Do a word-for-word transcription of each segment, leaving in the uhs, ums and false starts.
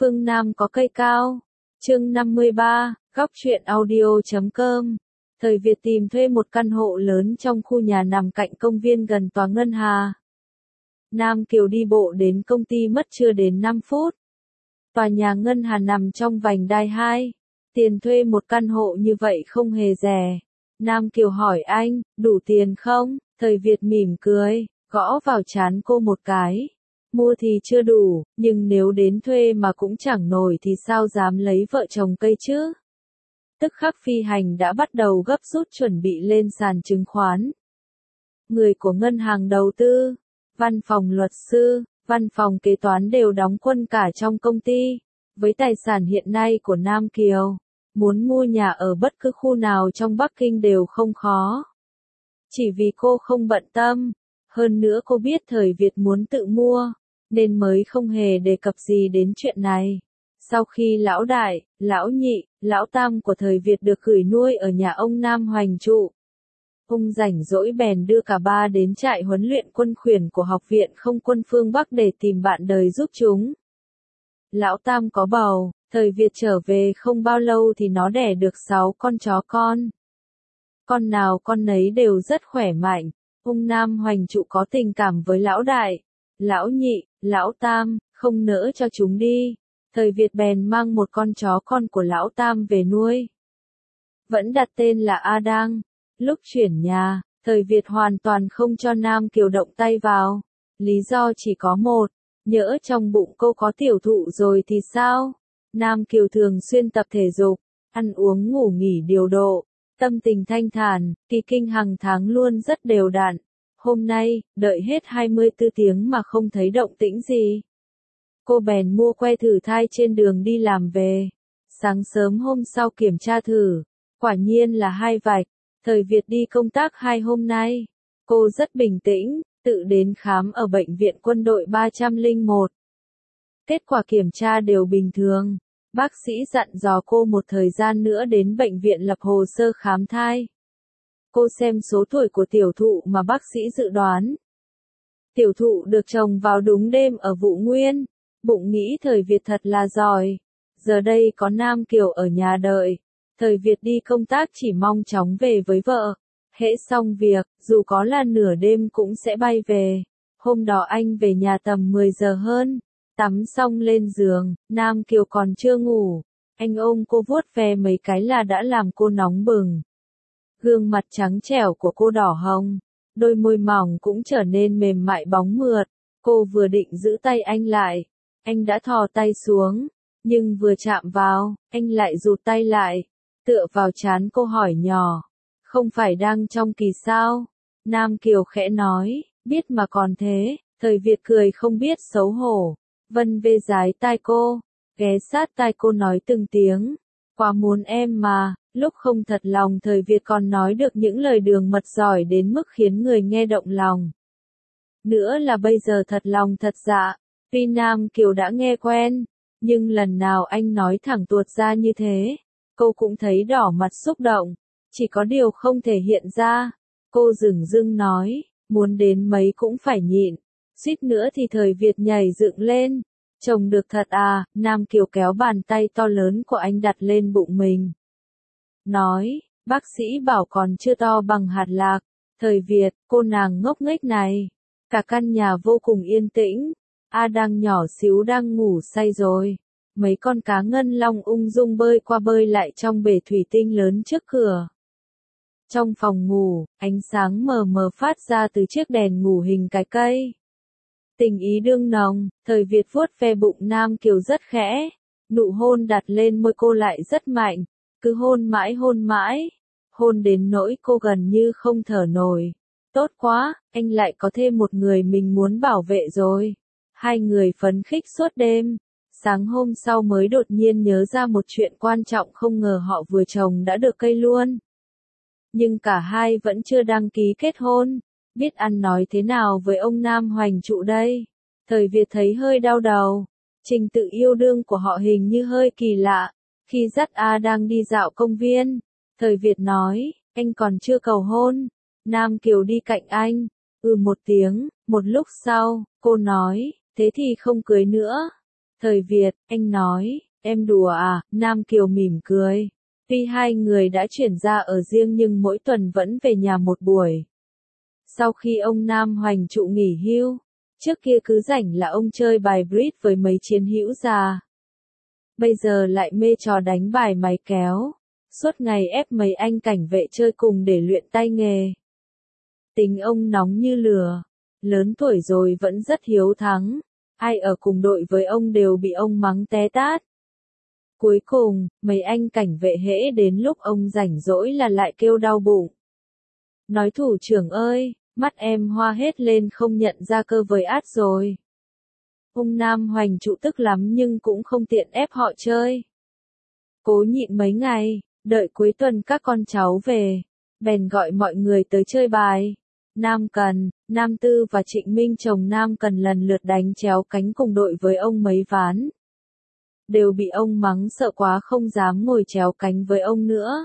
Phương Nam có cây cao. Chương năm mươi ba, góc truyện audio chấm com. Thời Việt tìm thuê một căn hộ lớn trong khu nhà nằm cạnh công viên gần tòa ngân hà. Nam Kiều đi bộ đến công ty mất chưa đến năm phút. Tòa nhà ngân hà nằm trong vành đai hai. Tiền thuê một căn hộ như vậy không hề rẻ. Nam Kiều hỏi anh, đủ tiền không? Thời Việt mỉm cười, gõ vào trán cô một cái. Mua thì chưa đủ, nhưng nếu đến thuê mà cũng chẳng nổi thì sao dám lấy vợ chồng cây chứ? Tức khắc phi hành đã bắt đầu gấp rút chuẩn bị lên sàn chứng khoán. Người của ngân hàng đầu tư, văn phòng luật sư, văn phòng kế toán đều đóng quân cả trong công ty. Với tài sản hiện nay của Nam Kiều, muốn mua nhà ở bất cứ khu nào trong Bắc Kinh đều không khó. Chỉ vì cô không bận tâm, hơn nữa cô biết thời Việt muốn tự mua, nên mới không hề đề cập gì đến chuyện này. Sau khi lão đại, lão nhị, lão tam của thời Việt được gửi nuôi ở nhà ông Nam Hoành trụ, ông rảnh rỗi bèn đưa cả ba đến trại huấn luyện quân khuyển của Học viện Không quân phương Bắc để tìm bạn đời giúp chúng. Lão tam có bầu, thời Việt trở về không bao lâu thì nó đẻ được sáu con chó con. Con nào con nấy đều rất khỏe mạnh. Ông Nam Hoành trụ có tình cảm với lão đại, lão nhị, lão tam, không nỡ cho chúng đi. Thời Việt bèn mang một con chó con của lão tam về nuôi. Vẫn đặt tên là A Đang. Lúc chuyển nhà, thời Việt hoàn toàn không cho Nam Kiều động tay vào. Lý do chỉ có một, nhỡ trong bụng cô có tiểu thụ rồi thì sao? Nam Kiều thường xuyên tập thể dục, ăn uống ngủ nghỉ điều độ, tâm tình thanh thản, kỳ kinh hàng tháng luôn rất đều đặn. Hôm nay, đợi hết hai mươi tư tiếng mà không thấy động tĩnh gì. Cô bèn mua que thử thai trên đường đi làm về. Sáng sớm hôm sau kiểm tra thử, quả nhiên là hai vạch. Thời Việt đi công tác hai hôm nay. Cô rất bình tĩnh, tự đến khám ở bệnh viện quân đội ba không một. Kết quả kiểm tra đều bình thường. Bác sĩ dặn dò cô một thời gian nữa đến bệnh viện lập hồ sơ khám thai. Cô xem số tuổi của tiểu thụ mà bác sĩ dự đoán. Tiểu thụ được trồng vào đúng đêm ở Vụ Nguyên. Bụng nghĩ thời Việt thật là giỏi. Giờ đây có Nam Kiều ở nhà đợi. Thời Việt đi công tác chỉ mong chóng về với vợ. Hễ xong việc, dù có là nửa đêm cũng sẽ bay về. Hôm đó anh về nhà tầm mười giờ hơn. Tắm xong lên giường, Nam Kiều còn chưa ngủ. Anh ôm cô vuốt ve mấy cái là đã làm cô nóng bừng. Gương mặt trắng trẻo của cô đỏ hồng, đôi môi mỏng cũng trở nên mềm mại bóng mượt. Cô vừa định giữ tay anh lại, anh đã thò tay xuống, nhưng vừa chạm vào, anh lại rụt tay lại, tựa vào trán cô hỏi nhỏ, không phải đang trong kỳ sao? Nam Kiều khẽ nói, biết mà còn thế. Thời Việt cười không biết xấu hổ, vân vê dái tai cô, ghé sát tai cô nói từng tiếng, quá muốn em mà. Lúc không thật lòng thời Việt còn nói được những lời đường mật giỏi đến mức khiến người nghe động lòng. Nữa là bây giờ thật lòng thật dạ, tuy Nam Kiều đã nghe quen, nhưng lần nào anh nói thẳng tuột ra như thế, cô cũng thấy đỏ mặt xúc động, chỉ có điều không thể hiện ra. Cô dửng dưng nói, muốn đến mấy cũng phải nhịn, suýt nữa thì thời Việt nhảy dựng lên. Chồng được thật à? Nam Kiều kéo bàn tay to lớn của anh đặt lên bụng mình. Nói, bác sĩ bảo còn chưa to bằng hạt lạc. Thời Việt, cô nàng ngốc nghếch này. Cả căn nhà vô cùng yên tĩnh. A đang nhỏ xíu đang ngủ say rồi. Mấy con cá ngân long ung dung bơi qua bơi lại trong bể thủy tinh lớn trước cửa. Trong phòng ngủ, ánh sáng mờ mờ phát ra từ chiếc đèn ngủ hình cái cây. Tình ý đương nồng, thời Việt vuốt ve bụng Nam Kiều rất khẽ. Nụ hôn đặt lên môi cô lại rất mạnh. Cứ hôn mãi hôn mãi, hôn đến nỗi cô gần như không thở nổi. Tốt quá, anh lại có thêm một người mình muốn bảo vệ rồi. Hai người phấn khích suốt đêm. Sáng hôm sau mới đột nhiên nhớ ra một chuyện quan trọng, không ngờ họ vừa chồng đã được cây luôn. Nhưng cả hai vẫn chưa đăng ký kết hôn. Biết ăn nói thế nào với ông Nam Hoành trụ đây? Thời Việt thấy hơi đau đầu. Trình tự yêu đương của họ hình như hơi kỳ lạ. Khi dắt A đang đi dạo công viên, thời Việt nói, anh còn chưa cầu hôn. Nam Kiều đi cạnh anh, ừ một tiếng. Một lúc sau, cô nói, thế thì không cưới nữa. Thời Việt, anh nói, em đùa à, Nam Kiều mỉm cười. Tuy hai người đã chuyển ra ở riêng nhưng mỗi tuần vẫn về nhà một buổi. Sau khi ông Nam Hoành Trụ nghỉ hưu, trước kia cứ rảnh là ông chơi bài bridge với mấy chiến hữu già. Bây giờ lại mê trò đánh bài máy kéo, suốt ngày ép mấy anh cảnh vệ chơi cùng để luyện tay nghề. Tính ông nóng như lửa, lớn tuổi rồi vẫn rất hiếu thắng, ai ở cùng đội với ông đều bị ông mắng té tát. Cuối cùng, mấy anh cảnh vệ hễ đến lúc ông rảnh rỗi là lại kêu đau bụng. Nói thủ trưởng ơi, mắt em hoa hết lên không nhận ra cơ với át rồi. Ông Nam Hoành Trụ tức lắm nhưng cũng không tiện ép họ chơi. Cố nhịn mấy ngày, đợi cuối tuần các con cháu về, bèn gọi mọi người tới chơi bài. Nam Cần, Nam Tư và Trịnh Minh chồng Nam Cần lần lượt đánh chéo cánh cùng đội với ông mấy ván. Đều bị ông mắng sợ quá không dám ngồi chéo cánh với ông nữa.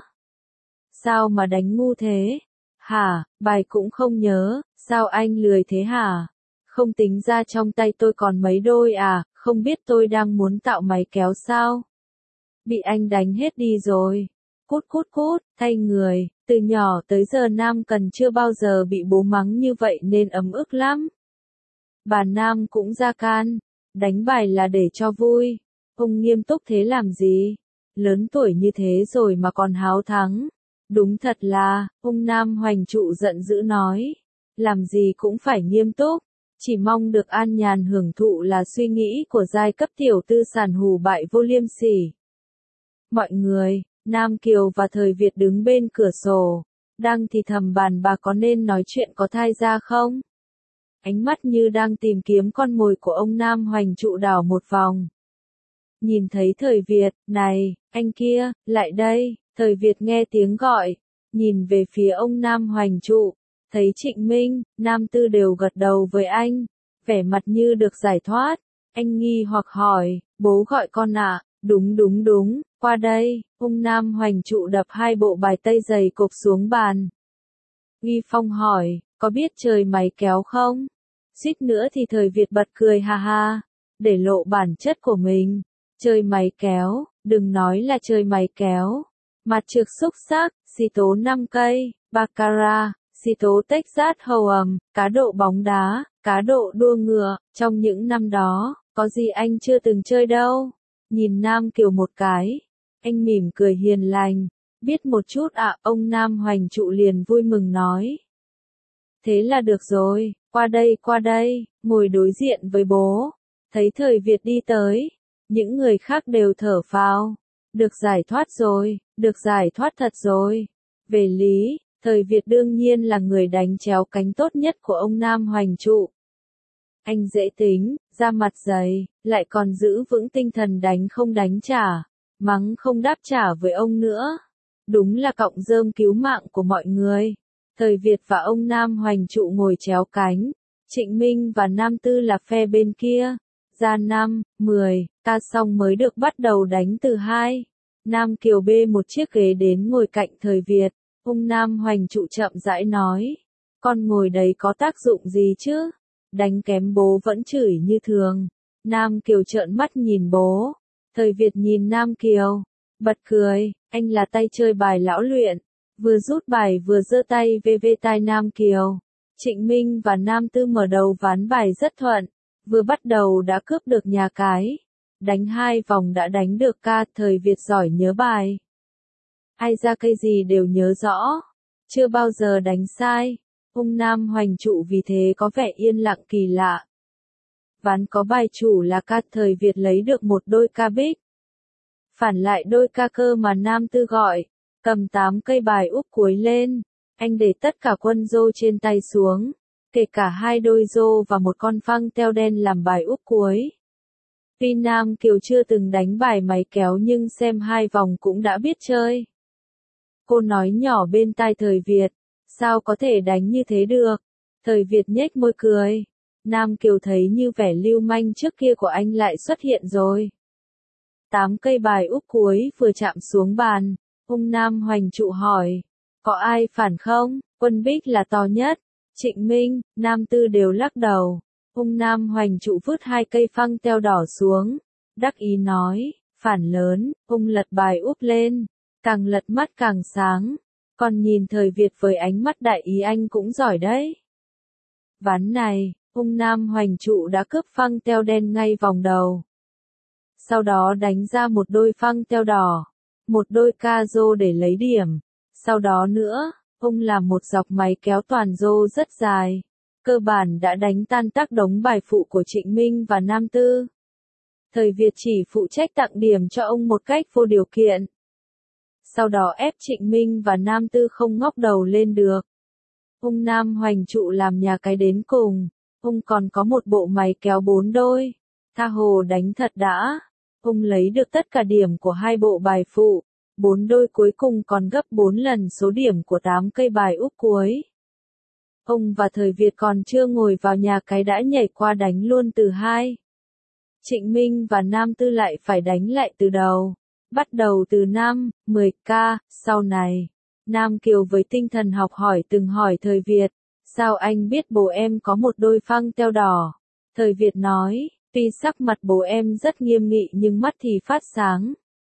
Sao mà đánh ngu thế? Hả, bài cũng không nhớ, sao anh lười thế hả? Không tính ra trong tay tôi còn mấy đôi à, không biết tôi đang muốn tạo máy kéo sao? Bị anh đánh hết đi rồi. Cút cút cút, thay người, từ nhỏ tới giờ Nam Cần chưa bao giờ bị bố mắng như vậy nên ấm ức lắm. Bà Nam cũng ra can, đánh bài là để cho vui. Ông nghiêm túc thế làm gì? Lớn tuổi như thế rồi mà còn háo thắng. Đúng thật là, ông Nam Hoành Trụ giận dữ nói. Làm gì cũng phải nghiêm túc. Chỉ mong được an nhàn hưởng thụ là suy nghĩ của giai cấp tiểu tư sản hù bại vô liêm sỉ. Mọi người, Nam Kiều và Thời Việt đứng bên cửa sổ, đang thì thầm bàn bà có nên nói chuyện có thai ra không? Ánh mắt như đang tìm kiếm con mồi của ông Nam Hoành Trụ đảo một vòng. Nhìn thấy Thời Việt, này, anh kia, lại đây, Thời Việt nghe tiếng gọi, nhìn về phía ông Nam Hoành Trụ, thấy Trịnh Minh, Nam Tư đều gật đầu với anh, vẻ mặt như được giải thoát, anh nghi hoặc hỏi, bố gọi con ạ, à? Đúng đúng đúng, qua đây, ông Nam Hoành Trụ đập hai bộ bài tây dày cộp xuống bàn. Uy Phong hỏi, có biết chơi máy kéo không? Suýt nữa thì Thời Việt bật cười ha ha, để lộ bản chất của mình. Chơi máy kéo, đừng nói là chơi máy kéo. Mặt trược xúc xắc, xì tố năm cây, baccarat, xì tố Texas Hold'em, cá độ bóng đá, cá độ đua ngựa, trong những năm đó, có gì anh chưa từng chơi đâu. Nhìn Nam Kiều một cái, anh mỉm cười hiền lành, biết một chút ạ, à, ông Nam Hoành Trụ liền vui mừng nói. Thế là được rồi, qua đây qua đây, ngồi đối diện với bố, thấy Thời Việt đi tới, những người khác đều thở phào, được giải thoát rồi, được giải thoát thật rồi. Về lý, Thời Việt đương nhiên là người đánh chéo cánh tốt nhất của ông Nam Hoành Trụ. Anh dễ tính, da mặt dày, lại còn giữ vững tinh thần đánh không đánh trả, mắng không đáp trả với ông nữa. Đúng là cọng rơm cứu mạng của mọi người. Thời Việt và ông Nam Hoành Trụ ngồi chéo cánh, Trịnh Minh và Nam Tư là phe bên kia. Ra năm, mười, ca xong mới được bắt đầu đánh từ hai. Nam Kiều bê một chiếc ghế đến ngồi cạnh Thời Việt, ông Nam Hoành Trụ chậm rãi nói. Con ngồi đấy có tác dụng gì chứ? Đánh kém bố vẫn chửi như thường. Nam Kiều trợn mắt nhìn bố. Thời Việt nhìn Nam Kiều, bật cười, anh là tay chơi bài lão luyện. Vừa rút bài vừa giơ tay về về tai Nam Kiều. Trịnh Minh và Nam Tư mở đầu ván bài rất thuận. Vừa bắt đầu đã cướp được nhà cái. Đánh hai vòng đã đánh được ca. Thời Việt giỏi nhớ bài. Ai ra cây gì đều nhớ rõ. Chưa bao giờ đánh sai. Ông Nam Hoành Trụ vì thế có vẻ yên lặng kỳ lạ. Ván có bài chủ là ca. Thời Việt lấy được một đôi ca bích. Phản lại đôi ca cơ mà Nam Tư gọi. Cầm tám cây bài úp cuối lên. Anh để tất cả quân rô trên tay xuống. Kể cả hai đôi rô và một con phăng teo đen làm bài úp cuối. Tuy Nam Kiều chưa từng đánh bài máy kéo nhưng xem hai vòng cũng đã biết chơi. Cô nói nhỏ bên tai Thời Việt, sao có thể đánh như thế được? Thời Việt nhếch môi cười. Nam Kiều thấy như vẻ lưu manh trước kia của anh lại xuất hiện rồi. Tám cây bài úp cuối vừa chạm xuống bàn, ông Nam Hoành Trụ hỏi, có ai phản không? Quân bích là to nhất. Trịnh Minh, Nam Tư đều lắc đầu. Ông Nam Hoành Trụ vứt hai cây phăng teo đỏ xuống. đắc ý nói, phản lớn, ung lật bài úp lên, càng lật mắt càng sáng, còn nhìn thời Việt với ánh mắt đại ý anh cũng giỏi đấy. Ván này, ung Nam Hoành Trụ đã cướp phăng teo đen ngay vòng đầu. Sau đó đánh ra một đôi phăng teo đỏ, một đôi ca rô để lấy điểm. Sau đó nữa, ung làm một dọc máy kéo toàn rô rất dài, cơ bản đã đánh tan tác đống bài phụ của Trịnh Minh và Nam Tư. Thời Việt chỉ phụ trách tặng điểm cho ông một cách vô điều kiện. Sau đó ép Trịnh Minh và Nam Tư không ngóc đầu lên được. Ung Nam Hoành Trụ làm nhà cái đến cùng, ung còn có một bộ máy kéo bốn đôi, tha hồ đánh thật đã. Ung lấy được tất cả điểm của hai bộ bài phụ, bốn đôi cuối cùng còn gấp bốn lần số điểm của tám cây bài úp cuối. Ung và thời Việt còn chưa ngồi vào nhà cái đã nhảy qua đánh luôn từ hai. Trịnh Minh và Nam Tư lại phải đánh lại từ đầu, bắt đầu từ năm, mười k, sau này. Nam Kiều với tinh thần học hỏi từng hỏi thời Việt, sao anh biết bố em có một đôi phăng teo đỏ? Thời Việt nói, tuy sắc mặt bố em rất nghiêm nghị nhưng mắt thì phát sáng.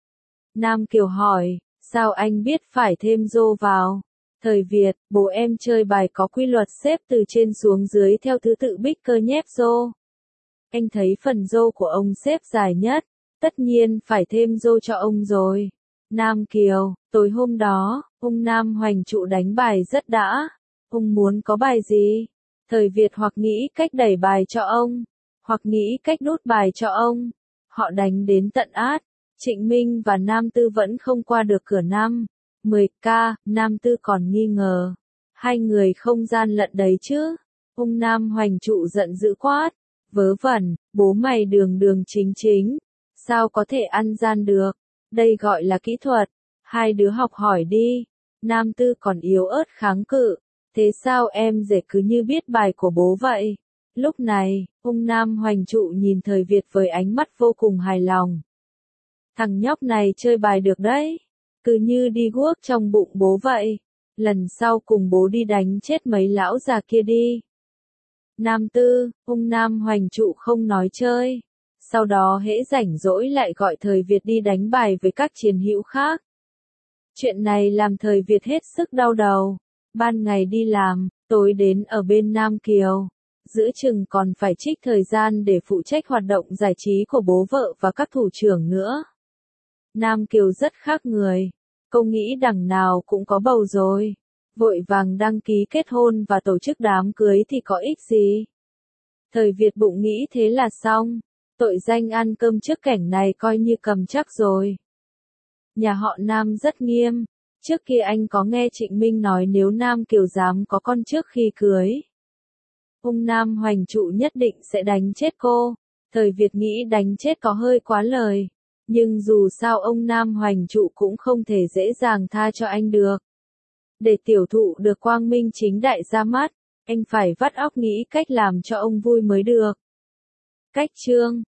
Nam Kiều hỏi, sao anh biết phải thêm rô vào? Thời Việt, bố em chơi bài có quy luật xếp từ trên xuống dưới theo thứ tự bích cơ nhép rô. Anh thấy phần rô của ông xếp dài nhất, tất nhiên phải thêm rô cho ông rồi. Nam Kiều, tối hôm đó, ung Nam Hoành Trụ đánh bài rất đã. Ung muốn có bài gì? Thời Việt hoặc nghĩ cách đẩy bài cho ông, hoặc nghĩ cách đút bài cho ông. Họ đánh đến tận át. Trịnh Minh và Nam Tư vẫn không qua được cửa năm, mười k, Nam Tư còn nghi ngờ. Hai người không gian lận đấy chứ. Ung Nam Hoành Trụ giận dữ quát. Vớ vẩn, bố mày đường đường chính chính. Sao có thể ăn gian được? Đây gọi là kỹ thuật. Hai đứa học hỏi đi. Nam Tư còn yếu ớt kháng cự. Thế sao em rể cứ như biết bài của bố vậy? Lúc này, ung Nam Hoành Trụ nhìn thời Việt với ánh mắt vô cùng hài lòng. Thằng nhóc này chơi bài được đấy. Cứ như đi guốc trong bụng bố vậy. Lần sau cùng bố đi đánh chết mấy lão già kia đi. Nam Tư, ung Nam Hoành Trụ không nói chơi. Sau đó hễ rảnh rỗi lại gọi thời Việt đi đánh bài với các chiến hữu khác. Chuyện này làm thời Việt hết sức đau đầu. Ban ngày đi làm, tối đến ở bên Nam Kiều. Giữa chừng còn phải trích thời gian để phụ trách hoạt động giải trí của bố vợ và các thủ trưởng nữa. Nam Kiều rất khác người. Cô nghĩ đằng nào cũng có bầu rồi. Vội vàng đăng ký kết hôn và tổ chức đám cưới thì có ích gì. Thời Việt bụng nghĩ thế là xong. Tội danh ăn cơm trước cảnh này coi như cầm chắc rồi. Nhà họ Nam rất nghiêm. Trước kia anh có nghe Trịnh Minh nói nếu Nam Kiều dám có con trước khi cưới, ung Nam Hoành Trụ nhất định sẽ đánh chết cô. Thời Việt nghĩ đánh chết có hơi quá lời. Nhưng dù sao ông Nam Hoành Trụ cũng không thể dễ dàng tha cho anh được. Để tiểu thụ được quang minh chính đại ra mắt, anh phải vắt óc nghĩ cách làm cho ông vui mới được. Cách chương